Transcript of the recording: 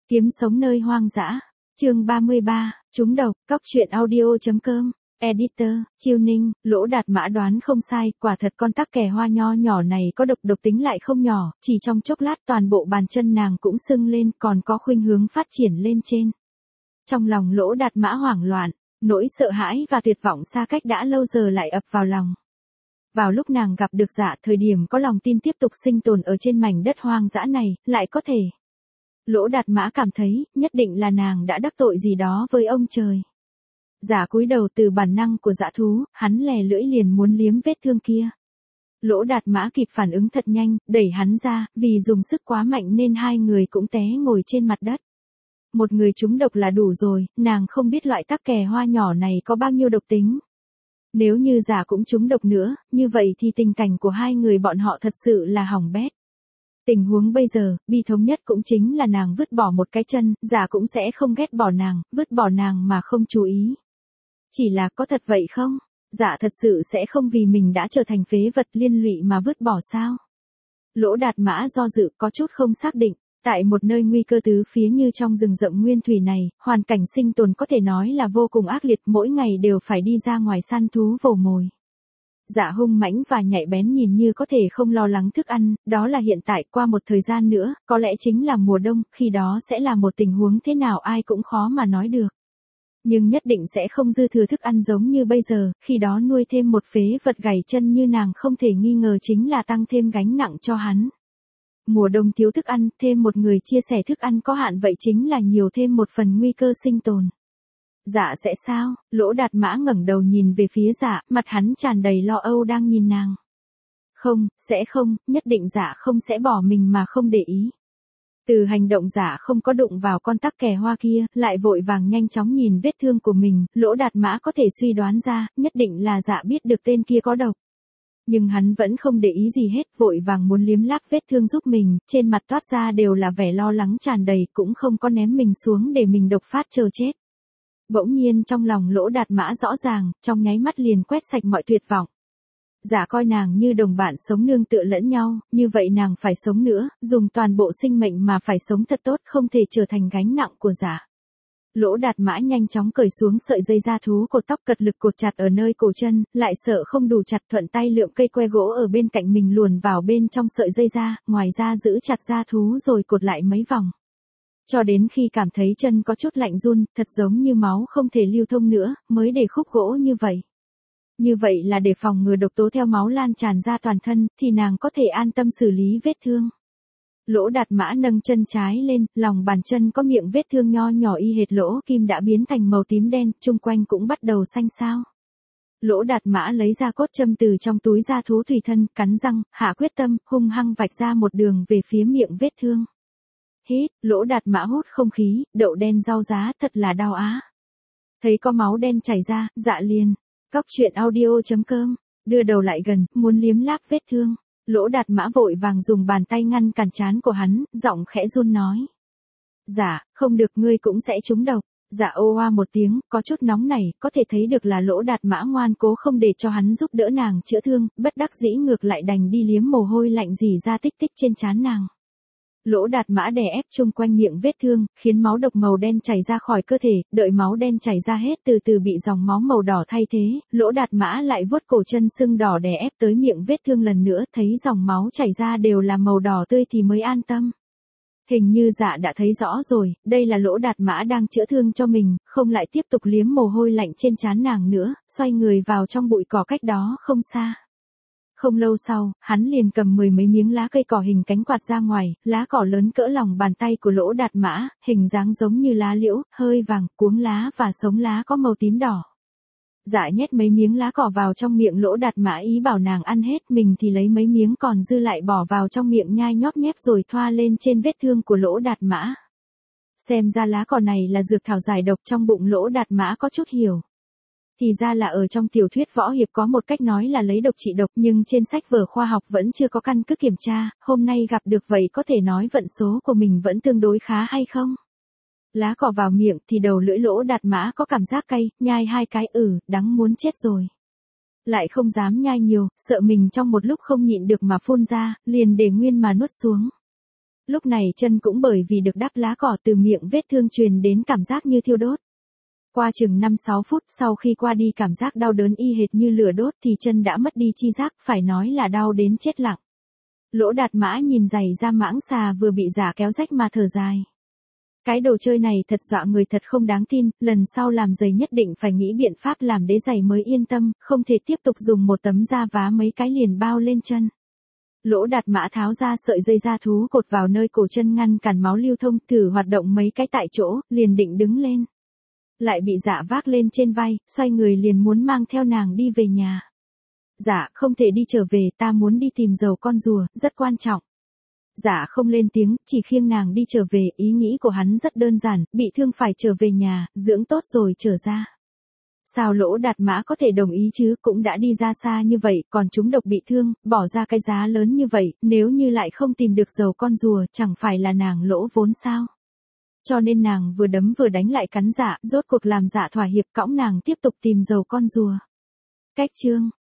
Kiếm sống nơi hoang dã. Chương 33, trúng độc, cóc truyện audio.com. Editor, Chiêu Ninh, Lỗ Đạt Mã đoán không sai, quả thật con tắc kè hoa nho nhỏ này có độc tính lại không nhỏ, chỉ trong chốc lát toàn bộ bàn chân nàng cũng sưng lên, còn có khuynh hướng phát triển lên trên. Trong lòng Lỗ Đạt Mã hoảng loạn, nỗi sợ hãi và tuyệt vọng xa cách đã lâu giờ lại ập vào lòng. Vào lúc nàng gặp được Dạ, thời điểm có lòng tin tiếp tục sinh tồn ở trên mảnh đất hoang dã này, lại có thể. Lỗ Đạt Mã cảm thấy, nhất định là nàng đã đắc tội gì đó với ông trời. Dạ cúi đầu từ bản năng của dã thú, hắn lè lưỡi liền muốn liếm vết thương kia. Lỗ Đạt Mã kịp phản ứng thật nhanh, đẩy hắn ra, vì dùng sức quá mạnh nên hai người cũng té ngồi trên mặt đất. Một người trúng độc là đủ rồi, nàng không biết loại tắc kè hoa nhỏ này có bao nhiêu độc tính. Nếu như Dạ cũng trúng độc nữa, như vậy thì tình cảnh của hai người bọn họ thật sự là hỏng bét. Tình huống bây giờ, bi thống nhất cũng chính là nàng vứt bỏ một cái chân, Dạ cũng sẽ không ghét bỏ nàng, vứt bỏ nàng mà không chú ý. Chỉ là có thật vậy không? Dạ thật sự sẽ không vì mình đã trở thành phế vật liên lụy mà vứt bỏ sao? Lỗ Đạt Mã do dự có chút không xác định, tại một nơi nguy cơ tứ phía như trong rừng rậm nguyên thủy này, hoàn cảnh sinh tồn có thể nói là vô cùng ác liệt, mỗi ngày đều phải đi ra ngoài săn thú vồ mồi. Dạ hung mãnh và nhạy bén nhìn như có thể không lo lắng thức ăn, đó là hiện tại, qua một thời gian nữa, có lẽ chính là mùa đông, khi đó sẽ là một tình huống thế nào ai cũng khó mà nói được. Nhưng nhất định sẽ không dư thừa thức ăn giống như bây giờ, khi đó nuôi thêm một phế vật gầy chân như nàng không thể nghi ngờ chính là tăng thêm gánh nặng cho hắn. Mùa đông thiếu thức ăn, thêm một người chia sẻ thức ăn có hạn vậy chính là nhiều thêm một phần nguy cơ sinh tồn. Dạ sẽ sao? Lỗ Đạt Mã ngẩng đầu nhìn về phía Dạ, mặt hắn tràn đầy lo âu đang nhìn nàng. Không, sẽ không, nhất định Dạ không sẽ bỏ mình mà không để ý. Từ hành động Dạ không có đụng vào con tắc kè hoa kia, lại vội vàng nhanh chóng nhìn vết thương của mình, Lỗ Đạt Mã có thể suy đoán ra, nhất định là Dạ biết được tên kia có độc. Nhưng hắn vẫn không để ý gì hết, vội vàng muốn liếm láp vết thương giúp mình, trên mặt toát ra đều là vẻ lo lắng tràn đầy, cũng không có ném mình xuống để mình độc phát chờ chết. Bỗng nhiên trong lòng Lỗ Đạt Mã rõ ràng, trong nháy mắt liền quét sạch mọi tuyệt vọng. Dạ coi nàng như đồng bạn sống nương tựa lẫn nhau, như vậy nàng phải sống nữa, dùng toàn bộ sinh mệnh mà phải sống thật tốt, không thể trở thành gánh nặng của Dạ. Lỗ Đạt Mã nhanh chóng cởi xuống sợi dây da thú cột tóc cật lực cột chặt ở nơi cổ chân, lại sợ không đủ chặt thuận tay lượm cây que gỗ ở bên cạnh mình luồn vào bên trong sợi dây da, ngoài ra giữ chặt da thú rồi cột lại mấy vòng. Cho đến khi cảm thấy chân có chút lạnh run, thật giống như máu không thể lưu thông nữa, mới để khúc gỗ như vậy. Như vậy là để phòng ngừa độc tố theo máu lan tràn ra toàn thân, thì nàng có thể an tâm xử lý vết thương. Lỗ Đạt Mã nâng chân trái lên, lòng bàn chân có miệng vết thương nho nhỏ y hệt lỗ kim đã biến thành màu tím đen, chung quanh cũng bắt đầu xanh xao. Lỗ Đạt Mã lấy ra cốt châm từ trong túi da thú tùy thân, cắn răng, hạ quyết tâm, hung hăng vạch ra một đường về phía miệng vết thương. Hít, Lỗ Đạt Mã hút không khí, đậu đen rau giá, thật là đau á. Thấy có máu đen chảy ra, Dạ liền. Cóc truyện audio.com, đưa đầu lại gần, muốn liếm láp vết thương. Lỗ Đạt Mã vội vàng dùng bàn tay ngăn cản trán của hắn, giọng khẽ run nói. Dạ, không được, ngươi cũng sẽ trúng độc. Dạ ô oa một tiếng, có chút nóng này, có thể thấy được là Lỗ Đạt Mã ngoan cố không để cho hắn giúp đỡ nàng chữa thương, bất đắc dĩ ngược lại đành đi liếm mồ hôi lạnh rỉ ra tích tích trên trán nàng. Lỗ Đạt Mã đè ép chung quanh miệng vết thương, khiến máu độc màu đen chảy ra khỏi cơ thể, đợi máu đen chảy ra hết từ từ bị dòng máu màu đỏ thay thế, Lỗ Đạt Mã lại vuốt cổ chân sưng đỏ đè ép tới miệng vết thương lần nữa, thấy dòng máu chảy ra đều là màu đỏ tươi thì mới an tâm. Hình như Dạ đã thấy rõ rồi, đây là Lỗ Đạt Mã đang chữa thương cho mình, không lại tiếp tục liếm mồ hôi lạnh trên trán nàng nữa, xoay người vào trong bụi cỏ cách đó không xa. Không lâu sau, hắn liền cầm mười mấy miếng lá cây cỏ hình cánh quạt ra ngoài, lá cỏ lớn cỡ lòng bàn tay của Lỗ Đạt Mã, hình dáng giống như lá liễu, hơi vàng, cuống lá và sống lá có màu tím đỏ. Dạ nhét mấy miếng lá cỏ vào trong miệng Lỗ Đạt Mã ý bảo nàng ăn hết, mình thì lấy mấy miếng còn dư lại bỏ vào trong miệng nhai nhóp nhép rồi thoa lên trên vết thương của Lỗ Đạt Mã. Xem ra lá cỏ này là dược thảo giải độc, trong bụng Lỗ Đạt Mã có chút hiểu. Thì ra là ở trong tiểu thuyết võ hiệp có một cách nói là lấy độc trị độc, nhưng trên sách vở khoa học vẫn chưa có căn cứ kiểm tra, hôm nay gặp được vậy có thể nói vận số của mình vẫn tương đối khá hay không? Lá cỏ vào miệng thì đầu lưỡi Lỗ Đạt Mã có cảm giác cay, nhai hai cái đắng muốn chết rồi. Lại không dám nhai nhiều, sợ mình trong một lúc không nhịn được mà phun ra, liền để nguyên mà nuốt xuống. Lúc này chân cũng bởi vì được đắp lá cỏ từ miệng vết thương truyền đến cảm giác như thiêu đốt. Qua chừng 5-6 phút sau khi qua đi cảm giác đau đớn y hệt như lửa đốt thì chân đã mất đi chi giác, phải nói là đau đến chết lặng. Lỗ Đạt Mã nhìn giày da mãng xà vừa bị giả kéo rách mà thở dài. Cái đồ chơi này thật dọa người, thật không đáng tin, lần sau làm giày nhất định phải nghĩ biện pháp làm đế giày mới yên tâm, không thể tiếp tục dùng một tấm da vá mấy cái liền bao lên chân. Lỗ Đạt Mã tháo ra sợi dây da thú cột vào nơi cổ chân ngăn cản máu lưu thông, thử hoạt động mấy cái tại chỗ, liền định đứng lên. Lại bị dạ vác lên trên vai, xoay người liền muốn mang theo nàng đi về nhà. Dạ, không thể đi trở về, ta muốn đi tìm dầu con rùa, rất quan trọng. Dạ không lên tiếng, chỉ khiêng nàng đi trở về, ý nghĩ của hắn rất đơn giản, bị thương phải trở về nhà, dưỡng tốt rồi trở ra. Sao Lỗ Đạt Mã có thể đồng ý chứ, cũng đã đi ra xa như vậy, còn chúng độc bị thương, bỏ ra cái giá lớn như vậy, nếu như lại không tìm được dầu con rùa, chẳng phải là nàng lỗ vốn sao? Cho nên nàng vừa đấm vừa đánh lại cắn Dạ, rốt cuộc làm Dạ thỏa hiệp, cõng nàng tiếp tục tìm dầu con rùa. Cách chương